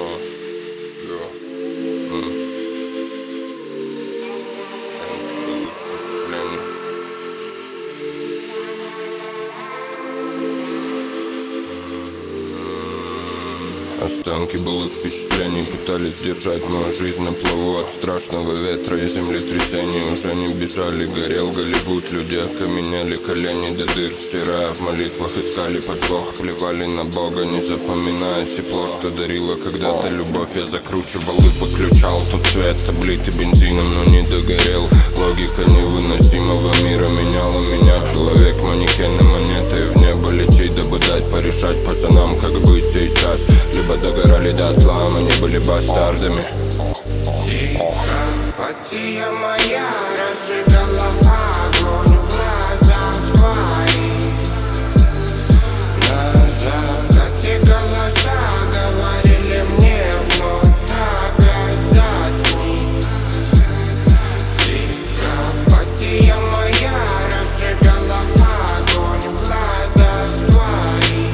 Останки былых впечатлений пытались держать мою жизнь на плаву от страшного ветра и землетрясений. Уже не бежали, горел Голливуд. Люди окаменели, колени до дыр стирая, в молитвах искали подвох, плевали на Бога, не запоминая тепло, что дарила когда-то любовь. Я закручивал и выключал тот цвет, облитый бензином, но не догорел. Логика невыносимого мира меняла меня. Человек, манекены, монеты в небо лететь, дабы дать порешать пацанам, как быть сейчас. Либо догорали дотла, мы не были бастардами. Психопатия моя разжигала огонь в глазах твоих. На закате голоса говорили мне вновь: опять заткни. Психопатия моя разжигала огонь в глазах твоих.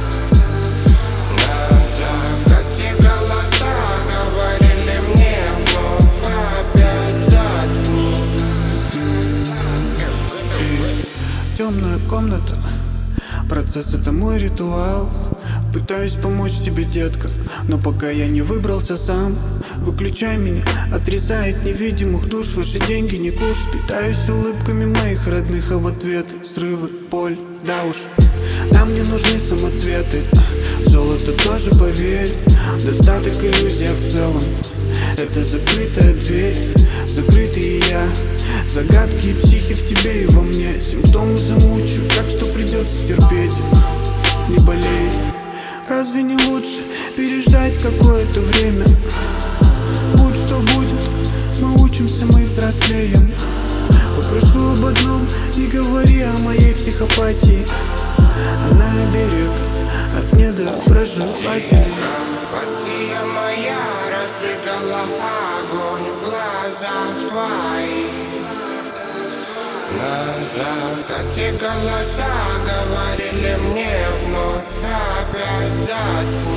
На закате голоса говорили мне вновь: опять заткни. Темная комната, процесс — это мой ритуал. Пытаюсь помочь тебе, детка, но пока я не выбрался сам. Выключай меня, отрезает невидимых душ. Ваши деньги не куш. Питаюсь улыбками моих родных, а в ответ срывы, боль, да уж. Нам не нужны самоцветы, золото тоже, поверь. Достаток, иллюзия в целом. Это закрытая дверь, закрытый я. Загадки и психи в тебе и во мне. Симптомы замучу, так что придется терпеть. Не болей. Разве не лучше переждать какое-то время? Будь что будет, мы учимся, мы взрослеем. Попрошу об одном: не говори о моей психопатии. Она берег от недоброжелателей. Психопатия моя разжигала огонь в глазах твоих. На закате голоса говорили мне вновь: опять заткни.